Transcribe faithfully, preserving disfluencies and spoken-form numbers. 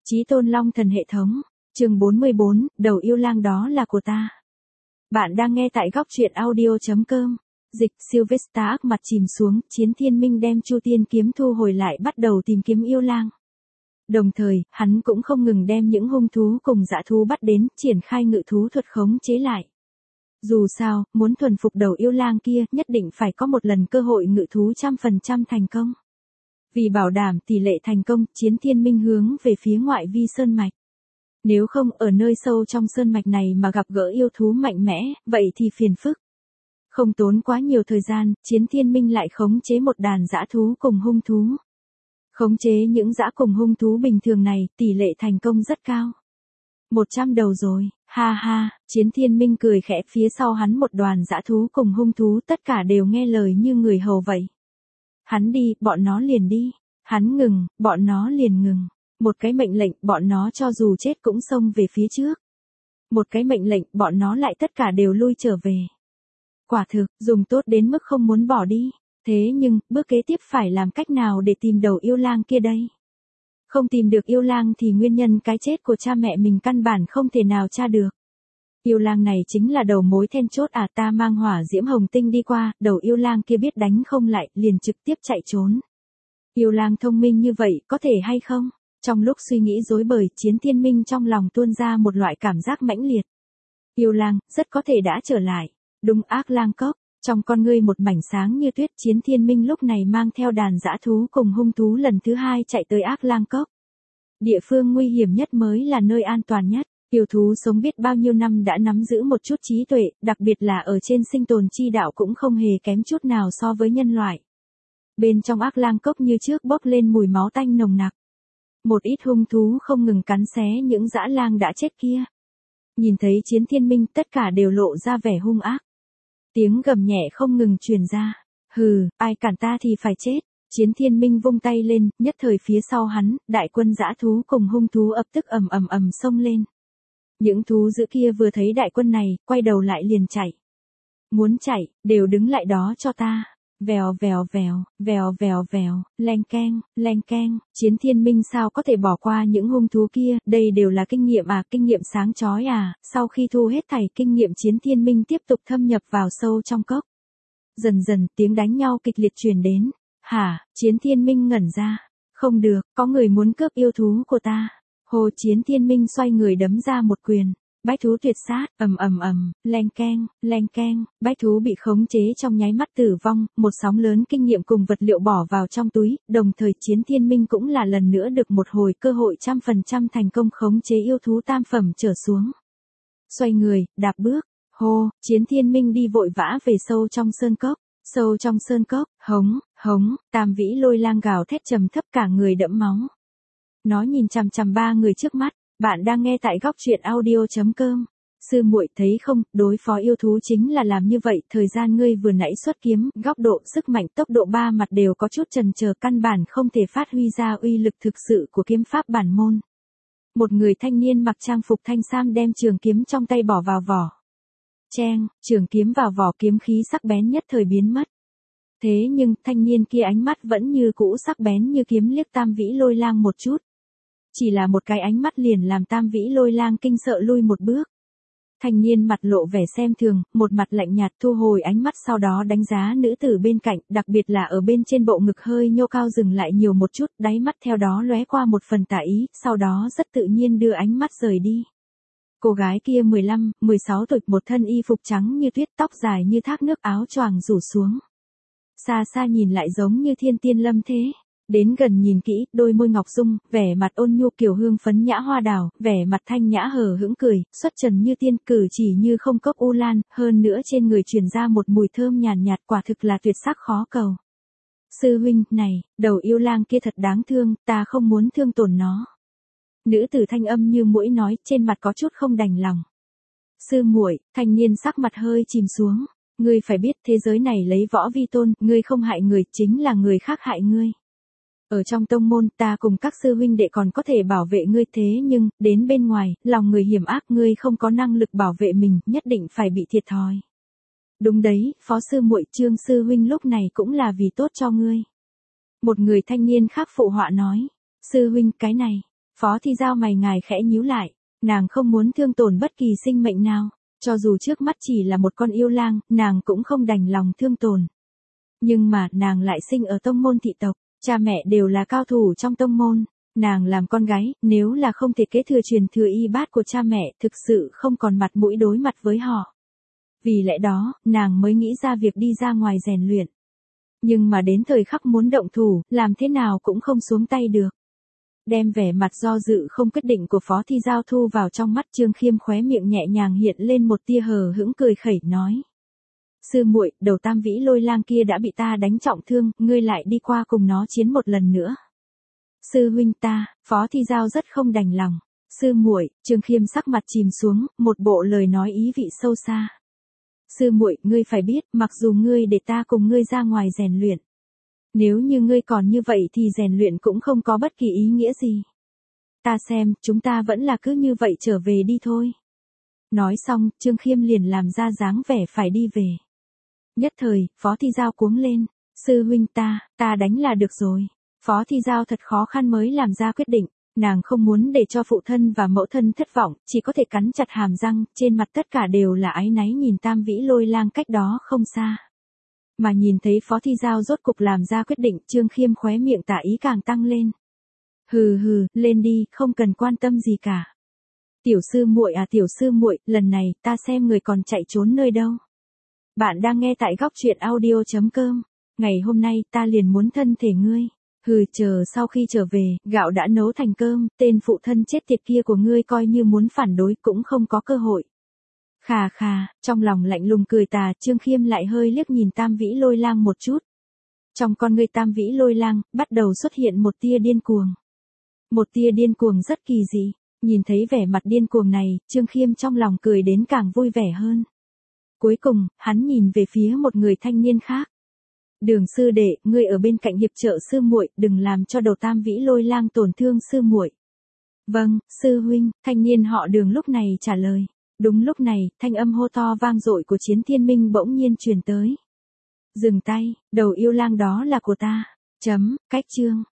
Chí Tôn Long Thần hệ thống, chương bốn mươi bốn, đầu yêu lang đó là của ta. Bạn đang nghe tại góc truyện audio chấm com. Dịch, Sylvester ác mặt chìm xuống, Chiến Thiên Minh đem Chu Tiên kiếm thu hồi lại bắt đầu tìm kiếm yêu lang. Đồng thời, hắn cũng không ngừng đem những hung thú cùng dã thú bắt đến, triển khai ngự thú thuật khống chế lại. Dù sao, muốn thuần phục đầu yêu lang kia, nhất định phải có một lần cơ hội ngự thú trăm phần trăm thành công. Vì bảo đảm tỷ lệ thành công, Chiến Thiên Minh hướng về phía ngoại vi sơn mạch. Nếu không ở nơi sâu trong sơn mạch này mà gặp gỡ yêu thú mạnh mẽ, vậy thì phiền phức. Không tốn quá nhiều thời gian, Chiến Thiên Minh lại khống chế một đàn dã thú cùng hung thú. Khống chế những dã cùng hung thú bình thường này, tỷ lệ thành công rất cao. một trăm đầu rồi, ha ha, Chiến Thiên Minh cười khẽ, phía sau hắn một đoàn dã thú cùng hung thú tất cả đều nghe lời như người hầu vậy. Hắn đi, bọn nó liền đi. Hắn ngừng, bọn nó liền ngừng. Một cái mệnh lệnh, bọn nó cho dù chết cũng xông về phía trước. Một cái mệnh lệnh, bọn nó lại tất cả đều lui trở về. Quả thực, dùng tốt đến mức không muốn bỏ đi. Thế nhưng, bước kế tiếp phải làm cách nào để tìm đầu yêu lang kia đây? Không tìm được yêu lang thì nguyên nhân cái chết của cha mẹ mình căn bản không thể nào tra được. Yêu lang này chính là đầu mối then chốt à, ta mang hỏa diễm hồng tinh đi qua, đầu yêu lang kia biết đánh không lại, liền trực tiếp chạy trốn. Yêu lang thông minh như vậy, có thể hay không? Trong lúc suy nghĩ rối bời, Chiến Thiên Minh trong lòng tuôn ra một loại cảm giác mãnh liệt. Yêu lang, rất có thể đã trở lại. Đúng, ác lang cốc, trong con ngươi một mảnh sáng như tuyết, Chiến Thiên Minh lúc này mang theo đàn dã thú cùng hung thú lần thứ hai chạy tới ác lang cốc. Địa phương nguy hiểm nhất mới là nơi an toàn nhất. Yêu thú sống biết bao nhiêu năm đã nắm giữ một chút trí tuệ, đặc biệt là ở trên sinh tồn chi đạo cũng không hề kém chút nào so với nhân loại. Bên trong ác lang cốc như trước bốc lên mùi máu tanh nồng nặc. Một ít hung thú không ngừng cắn xé những dã lang đã chết kia. Nhìn thấy Chiến Thiên Minh tất cả đều lộ ra vẻ hung ác. Tiếng gầm nhẹ không ngừng truyền ra. Hừ, ai cản ta thì phải chết. Chiến Thiên Minh vung tay lên, nhất thời phía sau hắn, đại quân dã thú cùng hung thú ập tức ầm ầm ầm xông lên. Những thú dữ kia vừa thấy đại quân này, quay đầu lại liền chạy. Muốn chạy, đều đứng lại đó cho ta. Vèo vèo vèo, vèo vèo vèo, leng keng, leng keng, Chiến Thiên Minh sao có thể bỏ qua những hung thú kia, đây đều là kinh nghiệm à, kinh nghiệm sáng chói à, sau khi thu hết thảy kinh nghiệm Chiến Thiên Minh tiếp tục thâm nhập vào sâu trong cốc. Dần dần tiếng đánh nhau kịch liệt truyền đến, hả, Chiến Thiên Minh ngẩn ra, không được, có người muốn cướp yêu thú của ta. Hồ Chiến Thiên Minh xoay người đấm ra một quyền, bách thú tuyệt sát, ầm ầm ầm, leng keng, leng keng, bách thú bị khống chế trong nháy mắt tử vong, một sóng lớn kinh nghiệm cùng vật liệu bỏ vào trong túi, đồng thời Chiến Thiên Minh cũng là lần nữa được một hồi cơ hội trăm phần trăm thành công khống chế yêu thú tam phẩm trở xuống. Xoay người, đạp bước, hô, Chiến Thiên Minh đi vội vã về sâu trong sơn cốc, sâu trong sơn cốc, hống, hống, tam vĩ lôi lang gào thét trầm thấp cả người đẫm máu. Nó nhìn chằm chằm ba người trước mắt, bạn đang nghe tại góc truyện audio chấm com. Sư muội thấy không, đối phó yêu thú chính là làm như vậy, thời gian ngươi vừa nãy xuất kiếm, góc độ, sức mạnh, tốc độ ba mặt đều có chút chần chờ, căn bản không thể phát huy ra uy lực thực sự của kiếm pháp bản môn. Một người thanh niên mặc trang phục thanh sam đem trường kiếm trong tay bỏ vào vỏ. Cheng, trường kiếm vào vỏ, kiếm khí sắc bén nhất thời biến mất. Thế nhưng, thanh niên kia ánh mắt vẫn như cũ sắc bén như kiếm, liếc tam vĩ lôi lang một chút. Chỉ là một cái ánh mắt liền làm tam vĩ lôi lang kinh sợ lui một bước. Thanh niên mặt lộ vẻ xem thường, một mặt lạnh nhạt thu hồi ánh mắt, sau đó đánh giá nữ tử bên cạnh, đặc biệt là ở bên trên bộ ngực hơi nhô cao dừng lại nhiều một chút, đáy mắt theo đó lóe qua một phần tà ý, sau đó rất tự nhiên đưa ánh mắt rời đi. Cô gái kia mười lăm, mười sáu tuổi, một thân y phục trắng như tuyết, tóc dài như thác nước, áo choàng rủ xuống. Xa xa nhìn lại giống như thiên tiên lâm thế. Đến gần nhìn kỹ, đôi môi ngọc dung, vẻ mặt ôn nhu kiều hương phấn nhã hoa đào, vẻ mặt thanh nhã hờ hững cười, xuất trần như tiên, cử chỉ như không cốc u lan, hơn nữa trên người truyền ra một mùi thơm nhàn nhạt, quả thực là tuyệt sắc khó cầu. Sư huynh, này, đầu yêu lang kia thật đáng thương, ta không muốn thương tổn nó. Nữ tử thanh âm như muỗi nói, trên mặt có chút không đành lòng. Sư muội, thanh niên sắc mặt hơi chìm xuống, ngươi phải biết thế giới này lấy võ vi tôn, ngươi không hại người, chính là người khác hại ngươi. Ở trong tông môn, ta cùng các sư huynh đệ còn có thể bảo vệ ngươi, thế nhưng, đến bên ngoài, lòng người hiểm ác, ngươi không có năng lực bảo vệ mình, nhất định phải bị thiệt thòi. Đúng đấy, phó sư muội, Trương sư huynh lúc này cũng là vì tốt cho ngươi. Một người thanh niên khác phụ họa nói, sư huynh, cái này, Phó Thi Giao mày ngài khẽ nhíu lại, nàng không muốn thương tổn bất kỳ sinh mệnh nào, cho dù trước mắt chỉ là một con yêu lang, nàng cũng không đành lòng thương tổn. Nhưng mà, nàng lại sinh ở tông môn thị tộc, cha mẹ đều là cao thủ trong tông môn, nàng làm con gái, nếu là không thể kế thừa truyền thừa y bát của cha mẹ, thực sự không còn mặt mũi đối mặt với họ. Vì lẽ đó, nàng mới nghĩ ra việc đi ra ngoài rèn luyện. Nhưng mà đến thời khắc muốn động thủ, làm thế nào cũng không xuống tay được. Đem vẻ mặt do dự không quyết định của Phó Thi Giao thu vào trong mắt, Trương Khiêm khóe miệng nhẹ nhàng hiện lên một tia hờ hững cười khẩy nói. Sư muội, đầu tam vĩ lôi lang kia đã bị ta đánh trọng thương, ngươi lại đi qua cùng nó chiến một lần nữa. Sư huynh ta, Phó Thi Giao rất không đành lòng. Sư muội, Trương Khiêm sắc mặt chìm xuống, một bộ lời nói ý vị sâu xa. Sư muội, ngươi phải biết, mặc dù ngươi để ta cùng ngươi ra ngoài rèn luyện, nếu như ngươi còn như vậy thì rèn luyện cũng không có bất kỳ ý nghĩa gì. Ta xem, chúng ta vẫn là cứ như vậy trở về đi thôi. Nói xong, Trương Khiêm liền làm ra dáng vẻ phải đi về. Nhất thời, Phó Thi Giao cuống lên. Sư huynh ta, ta đánh là được rồi. Phó Thi Giao thật khó khăn mới làm ra quyết định. Nàng không muốn để cho phụ thân và mẫu thân thất vọng, chỉ có thể cắn chặt hàm răng, trên mặt tất cả đều là áy náy nhìn tam vĩ lôi lang cách đó không xa. Mà nhìn thấy Phó Thi Giao rốt cục làm ra quyết định, Trương Khiêm khóe miệng tà ý càng tăng lên. Hừ hừ, lên đi, không cần quan tâm gì cả. Tiểu sư muội à tiểu sư muội, lần này ta xem người còn chạy trốn nơi đâu. Bạn đang nghe tại góc truyện audio chấm com. Ngày hôm nay ta liền muốn thân thể ngươi. Hừ, chờ sau khi trở về, gạo đã nấu thành cơm, tên phụ thân chết tiệt kia của ngươi coi như muốn phản đối cũng không có cơ hội. Khà khà, trong lòng lạnh lùng cười tà, Trương Khiêm lại hơi liếc nhìn tam vĩ lôi lang một chút. Trong con ngươi tam vĩ lôi lang, bắt đầu xuất hiện một tia điên cuồng. Một tia điên cuồng rất kỳ dị, nhìn thấy vẻ mặt điên cuồng này, Trương Khiêm trong lòng cười đến càng vui vẻ hơn. Cuối cùng, hắn nhìn về phía một người thanh niên khác. Đường sư đệ, ngươi ở bên cạnh hiệp trợ sư muội, đừng làm cho đầu tam vĩ lôi lang tổn thương sư muội. Vâng, sư huynh, thanh niên họ Đường lúc này trả lời. Đúng lúc này, thanh âm hô to vang dội của Chiến Thiên Minh bỗng nhiên truyền tới. Dừng tay, đầu yêu lang đó là của ta. Chấm, cách chương.